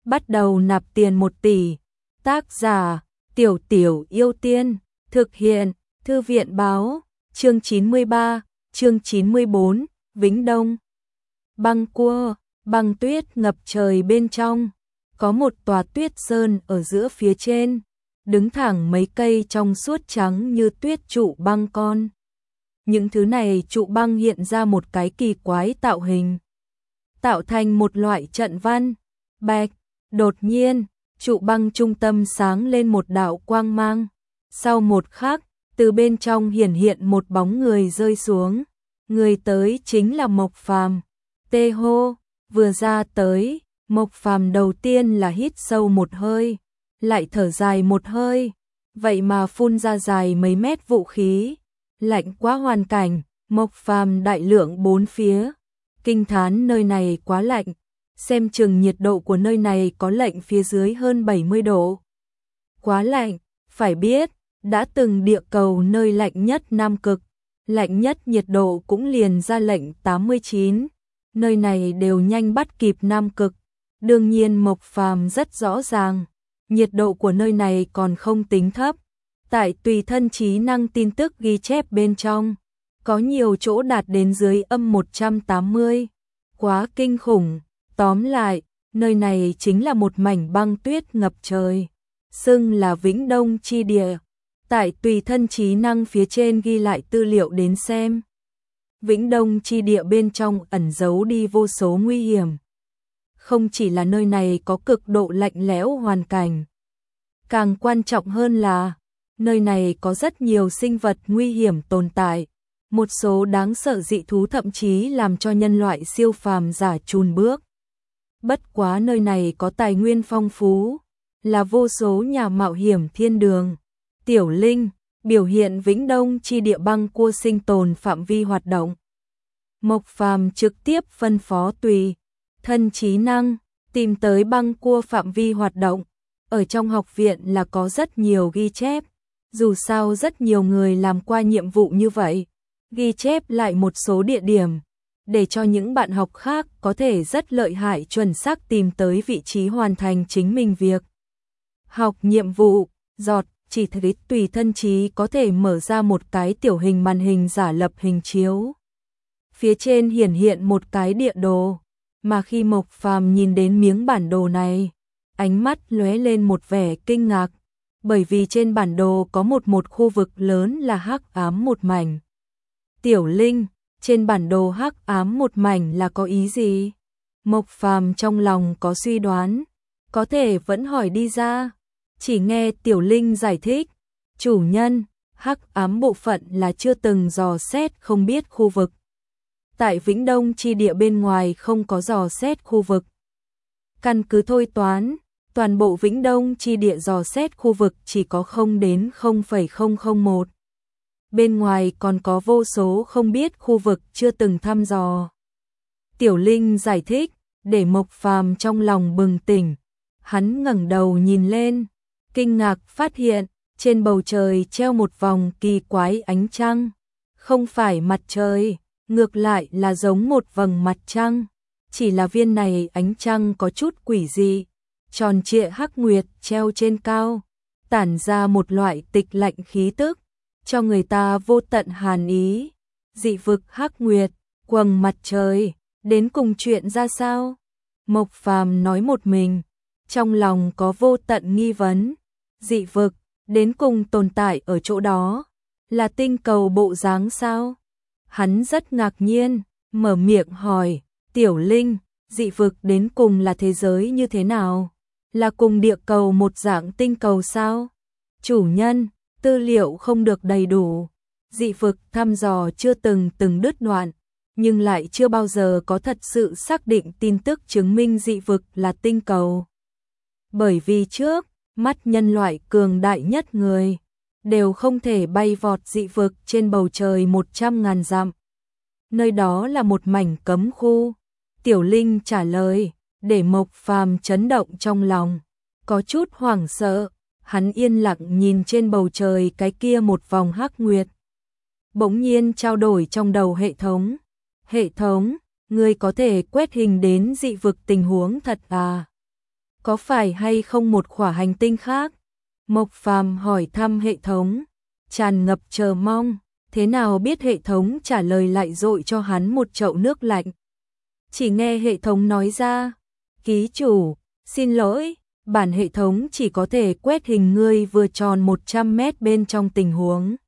bắt đầu nạp tiền 1 tỷ. Tác giả: Tiểu Tiểu Yêu Tiên. Thực hiện: Thư viện báo. Chương 93, chương 94, Vĩnh Đông. Băng cua, băng tuyết ngập trời bên trong. Có một tòa tuyết sơn ở giữa phía trên, đứng thẳng mấy cây trong suốt trắng như tuyết trụ băng con. Những thứ này trụ băng hiện ra một cái kỳ quái tạo hình, tạo thành một loại trận văn. Bạch, đột nhiên, trụ băng trung tâm sáng lên một đạo quang mang. Sau một khắc, từ bên trong hiển hiện một bóng người rơi xuống. Người tới chính là Mộc Phàm. Tê hô, vừa ra tới, Mộc Phàm đầu tiên là hít sâu một hơi, lại thở dài một hơi, vậy mà phun ra dài mấy mét vũ khí. Lạnh quá hoàn cảnh, Mộc Phàm đại lượng bốn phía, kinh thán nơi này quá lạnh, xem chừng nhiệt độ của nơi này có lạnh phía dưới hơn 70 độ. Quá lạnh, phải biết, đã từng địa cầu nơi lạnh nhất Nam Cực, lạnh nhất nhiệt độ cũng liền ra lệnh 89, nơi này đều nhanh bắt kịp Nam Cực. Đương nhiên Mộc Phàm rất rõ ràng, nhiệt độ của nơi này còn không tính thấp. Tại tùy thân trí năng tin tức ghi chép bên trong, có nhiều chỗ đạt đến dưới âm 180, quá kinh khủng. Tóm lại, nơi này chính là một mảnh băng tuyết ngập trời, xưng là Vĩnh Đông chi địa. Tại tùy thân trí năng phía trên ghi lại tư liệu đến xem, Vĩnh Đông chi địa bên trong ẩn giấu đi vô số nguy hiểm. Không chỉ là nơi này có cực độ lạnh lẽo hoàn cảnh, càng quan trọng hơn là nơi này có rất nhiều sinh vật nguy hiểm tồn tại, một số đáng sợ dị thú thậm chí làm cho nhân loại siêu phàm giả chùn bước. Bất quá nơi này có tài nguyên phong phú, là vô số nhà mạo hiểm thiên đường. Tiểu Linh, biểu hiện Vĩnh Đông chi địa băng cua sinh tồn phạm vi hoạt động. Mộc Phàm trực tiếp phân phó tùy thân trí năng tìm tới băng cua phạm vi hoạt động. Ở trong học viện là có rất nhiều ghi chép, dù sao rất nhiều người làm qua nhiệm vụ như vậy, ghi chép lại một số địa điểm, để cho những bạn học khác có thể rất lợi hại chuẩn xác tìm tới vị trí hoàn thành chính mình việc học nhiệm vụ. Giọt chỉ thấy tùy thân trí có thể mở ra một cái tiểu hình màn hình giả lập hình chiếu. Phía trên hiển hiện một cái địa đồ, mà khi Mộc Phàm nhìn đến miếng bản đồ này, ánh mắt lóe lên một vẻ kinh ngạc, bởi vì trên bản đồ có một khu vực lớn là hắc ám một mảnh. Tiểu Linh, trên bản đồ hắc ám một mảnh là có ý gì? Mộc Phàm trong lòng có suy đoán, có thể vẫn hỏi đi ra. Chỉ nghe Tiểu Linh giải thích, chủ nhân, hắc ám bộ phận là chưa từng dò xét không biết khu vực. Tại Vĩnh Đông chi địa bên ngoài không có dò xét khu vực. Căn cứ thôi toán, toàn bộ Vĩnh Đông chi địa dò xét khu vực chỉ có 0 đến 0,001. Bên ngoài còn có vô số không biết khu vực chưa từng thăm dò. Tiểu Linh giải thích, để Mộc Phàm trong lòng bừng tỉnh. Hắn ngẩng đầu nhìn lên, kinh ngạc phát hiện, trên bầu trời treo một vòng kỳ quái ánh trăng. Không phải mặt trời, ngược lại là giống một vầng mặt trăng. Chỉ là viên này ánh trăng có chút quỷ dị, tròn trịa hắc nguyệt treo trên cao, tản ra một loại tịch lạnh khí tức, cho người ta vô tận hàn ý. Dị vực hắc nguyệt, quầng mặt trời, đến cùng chuyện ra sao? Mộc Phàm nói một mình, trong lòng có vô tận nghi vấn. Dị vực, đến cùng tồn tại ở chỗ đó, là tinh cầu bộ dáng sao? Hắn rất ngạc nhiên, mở miệng hỏi, Tiểu Linh, dị vực đến cùng là thế giới như thế nào? Là cùng địa cầu một dạng tinh cầu sao? Chủ nhân, tư liệu không được đầy đủ, dị vực thăm dò chưa từng đứt đoạn, nhưng lại chưa bao giờ có thật sự xác định tin tức chứng minh dị vực là tinh cầu. Bởi vì trước, mắt nhân loại cường đại nhất người, đều không thể bay vọt dị vực trên bầu trời 100.000 dặm. Nơi đó là một mảnh cấm khu. Tiểu Linh trả lời, để Mộc Phàm chấn động trong lòng, có chút hoảng sợ. Hắn yên lặng nhìn trên bầu trời cái kia một vòng hắc nguyệt. Bỗng nhiên trao đổi trong đầu hệ thống. Hệ thống, ngươi có thể quét hình đến dị vực tình huống thật à? có phải hay không một khỏa hành tinh khác? Mộc Phàm hỏi thăm hệ thống, tràn ngập chờ mong, thế nào biết hệ thống trả lời lại dội cho hắn một chậu nước lạnh. Chỉ nghe hệ thống nói ra, ký chủ, xin lỗi, bản hệ thống chỉ có thể quét hình ngươi vừa tròn 100 mét bên trong tình huống.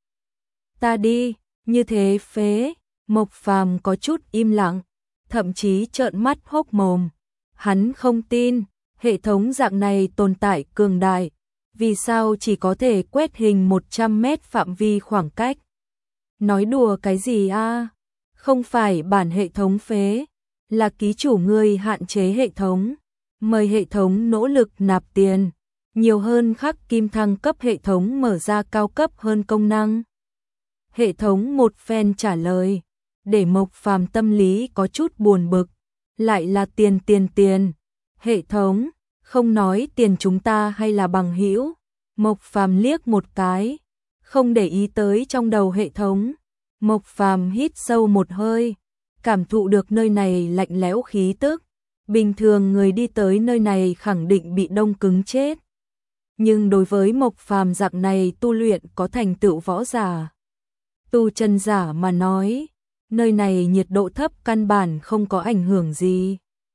Ta đi, như thế phế, Mộc Phàm có chút im lặng, thậm chí trợn mắt hốc mồm. Hắn không tin, hệ thống dạng này tồn tại cường đại, vì sao chỉ có thể quét hình 100 mét phạm vi khoảng cách. Nói đùa cái gì a? Không phải bản hệ thống phế, là ký chủ ngươi hạn chế hệ thống. Mời hệ thống nỗ lực nạp tiền, nhiều hơn khắc kim thăng cấp hệ thống mở ra cao cấp hơn công năng. Hệ thống một phen trả lời, để Mộc Phàm tâm lý có chút buồn bực, lại là tiền. Hệ thống, không nói tiền chúng ta hay là bằng hữu. Mộc Phàm liếc một cái, không để ý tới trong đầu hệ thống. Mộc Phàm hít sâu một hơi, cảm thụ được nơi này lạnh lẽo khí tức. Bình thường người đi tới nơi này khẳng định bị đông cứng chết. Nhưng đối với Mộc Phàm dạng này tu luyện có thành tựu võ giả, tu chân giả mà nói, nơi này nhiệt độ thấp căn bản không có ảnh hưởng gì.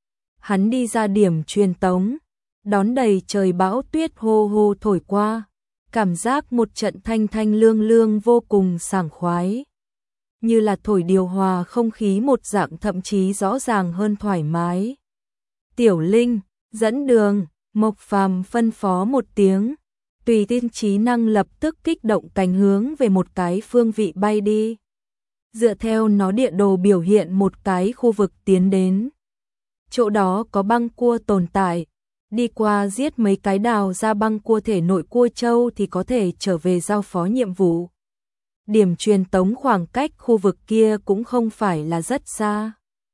Hắn đi ra điểm truyền tống, đón đầy trời bão tuyết hô hô thổi qua, cảm giác một trận thanh thanh lương lương vô cùng sảng khoái. Như là thổi điều hòa không khí một dạng, thậm chí rõ ràng hơn thoải mái. Tiểu Linh, dẫn đường, Mộc Phàm phân phó một tiếng, tùy tiên trí năng lập tức kích động cánh hướng về một cái phương vị bay đi. Dựa theo nó địa đồ biểu hiện một cái khu vực tiến đến. Chỗ đó có băng cua tồn tại, đi qua giết mấy cái đào ra băng cua thể nội cua châu thì có thể trở về giao phó nhiệm vụ. Điểm truyền tống khoảng cách khu vực kia cũng không phải là rất xa,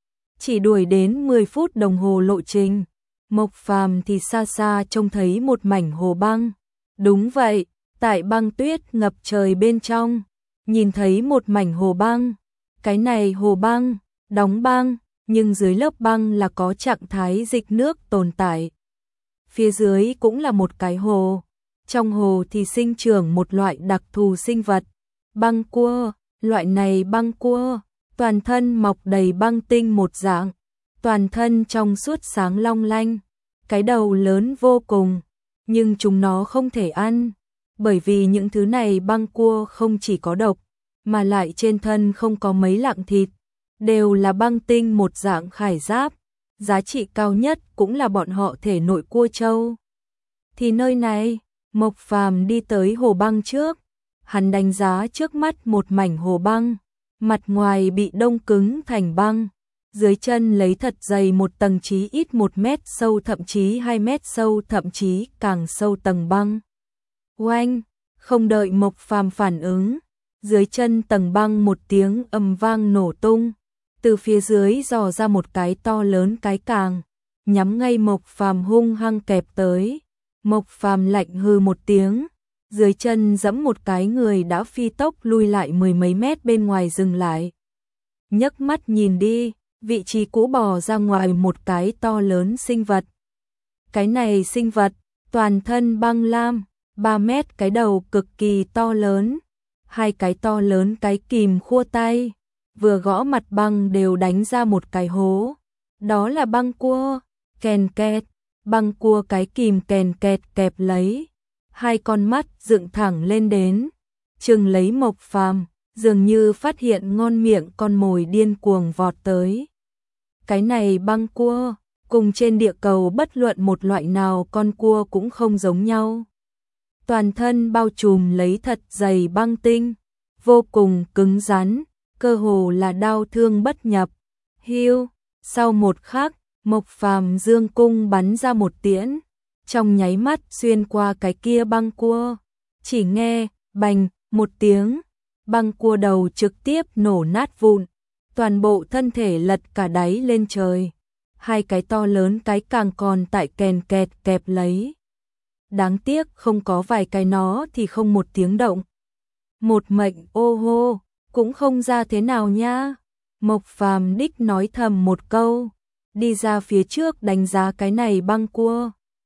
chỉ đuổi đến 10 phút đồng hồ lộ trình. Mộc Phàm thì xa xa trông thấy một mảnh hồ băng. Đúng vậy, tại băng tuyết ngập trời bên trong, nhìn thấy một mảnh hồ băng. Cái này hồ băng, đóng băng, nhưng dưới lớp băng là có trạng thái dịch nước tồn tại. Phía dưới cũng là một cái hồ, trong hồ thì sinh trưởng một loại đặc thù sinh vật, băng cua. Loại này băng cua, toàn thân mọc đầy băng tinh một dạng, toàn thân trong suốt sáng long lanh, cái đầu lớn vô cùng, nhưng chúng nó không thể ăn, bởi vì những thứ này băng cua không chỉ có độc, mà lại trên thân không có mấy lạng thịt, đều là băng tinh một dạng khải giáp, giá trị cao nhất cũng là bọn họ thể nội cua châu. Thì nơi này, Mộc Phàm đi tới hồ băng trước, hắn đánh giá trước mắt một mảnh hồ băng, mặt ngoài bị đông cứng thành băng, dưới chân lấy thật dày một tầng chí ít 1 mét sâu, thậm chí 2 mét sâu, thậm chí càng sâu tầng băng. Oanh, không đợi Mộc Phàm phản ứng, dưới chân tầng băng một tiếng ầm vang nổ tung, từ phía dưới dò ra một cái to lớn cái càng, nhắm ngay Mộc Phàm hung hăng kẹp tới. Mộc Phàm lạnh hừ một tiếng, dưới chân giẫm một cái, người đã phi tốc lui lại 10 mấy mét bên ngoài dừng lại. Nhấc mắt nhìn đi, vị trí cũ bò ra ngoài một cái to lớn sinh vật. Cái này sinh vật, toàn thân băng lam, 3 mét, cái đầu cực kỳ to lớn, 2 cái to lớn cái kìm khua tay, vừa gõ mặt băng đều đánh ra một cái hố. Đó là băng cua, kèn kẹt, băng cua cái kìm kèn kẹt kẹp lấy. 2 con mắt dựng thẳng lên đến, chừng lấy Mộc Phàm, dường như phát hiện ngon miệng con mồi điên cuồng vọt tới. Cái này băng cua, cùng trên địa cầu bất luận một loại nào con cua cũng không giống nhau. Toàn thân bao trùm lấy thật dày băng tinh, vô cùng cứng rắn, cơ hồ là đao thương bất nhập. Hiu, sau một khắc, Mộc Phàm dương cung bắn ra một tiễn, trong nháy mắt xuyên qua cái kia băng cua, chỉ nghe bành một tiếng, băng cua đầu trực tiếp nổ nát vụn, toàn bộ thân thể lật cả đáy lên trời. 2 cái to lớn cái càng còn tại kèn kẹt kẹp lấy. Đáng tiếc không có vài cái nó thì không một tiếng động. Một mệnh ô hô, cũng không ra thế nào nha. Mộc Phàm đích nói thầm một câu, đi ra phía trước đánh giá cái này băng cua.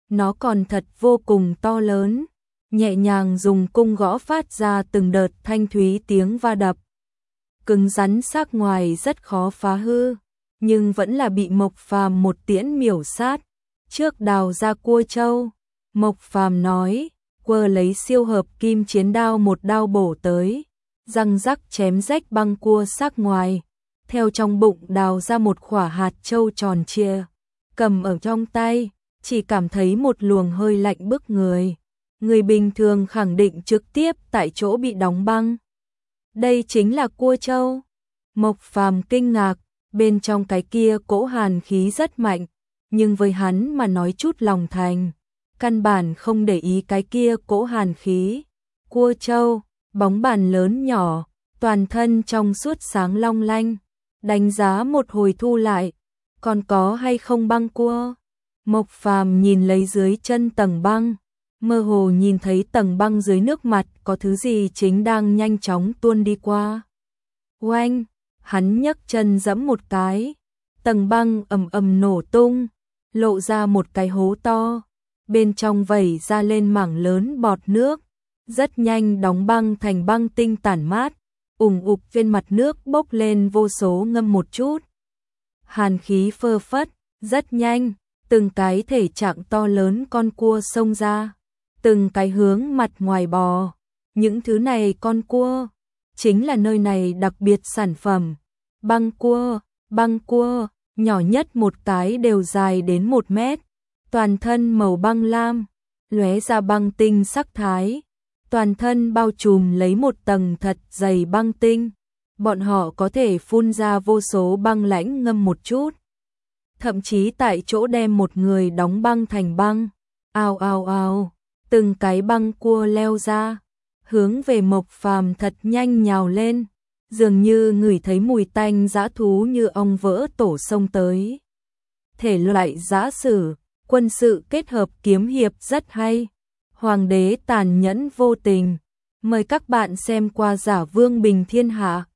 nó còn thật vô cùng to lớn, nhẹ nhàng dùng cung gõ phát ra từng đợt thanh thúy tiếng va đập. Cứng rắn sắc ngoài rất khó phá hư, nhưng vẫn là bị Mộc Phàm một tiễn miểu sát. Trước đào ra cua trâu, Mộc Phàm nói, quơ lấy siêu hợp kim chiến đao một đao bổ tới, răng rắc chém rách băng cua sắc ngoài, theo trong bụng đào ra một quả hạt châu tròn trịa, cầm ở trong tay, chỉ cảm thấy một luồng hơi lạnh bức người. Người bình thường khẳng định trực tiếp tại chỗ bị đóng băng. Đây chính là cua trâu. Mộc Phàm kinh ngạc, bên trong cái kia cỗ hàn khí rất mạnh, nhưng với hắn mà nói chút lòng thành, căn bản không để ý cái kia cỗ hàn khí. Cua trâu, bóng bàn lớn nhỏ, toàn thân trong suốt sáng long lanh, đánh giá một hồi thu lại, còn có hay không băng cua? Mộc Phàm nhìn lấy dưới chân tầng băng, mơ hồ nhìn thấy tầng băng dưới nước mặt có thứ gì chính đang nhanh chóng tuôn đi qua. Oanh, hắn nhấc chân giẫm một cái, tầng băng ầm ầm nổ tung, lộ ra một cái hố to, bên trong vẩy ra lên mảng lớn bọt nước, rất nhanh đóng băng thành băng tinh tản mát, ủng ục trên mặt nước bốc lên vô số ngâm một chút. Hàn khí phơ phất, rất nhanh, từng cái thể trạng to lớn con cua xông ra, từng cái hướng mặt ngoài bò. Những thứ này con cua, chính là nơi này đặc biệt sản phẩm. Băng cua, nhỏ nhất một cái đều dài đến 1 mét, toàn thân màu băng lam, lóe ra băng tinh sắc thái, toàn thân bao trùm lấy một tầng thật dày băng tinh. Bọn họ có thể phun ra vô số băng lãnh ngâm một chút, thậm chí tại chỗ đem một người đóng băng thành băng. Ao ao ao, từng cái băng cua leo ra, hướng về Mộc Phàm thật nhanh nhào lên, dường như ngửi thấy mùi tanh dã thú như ong vỡ tổ sông tới. Thể loại dã sử, quân sự kết hợp kiếm hiệp rất hay. Hoàng đế tàn nhẫn vô tình. Mời các bạn xem qua Giả Vương Bình Thiên Hạ.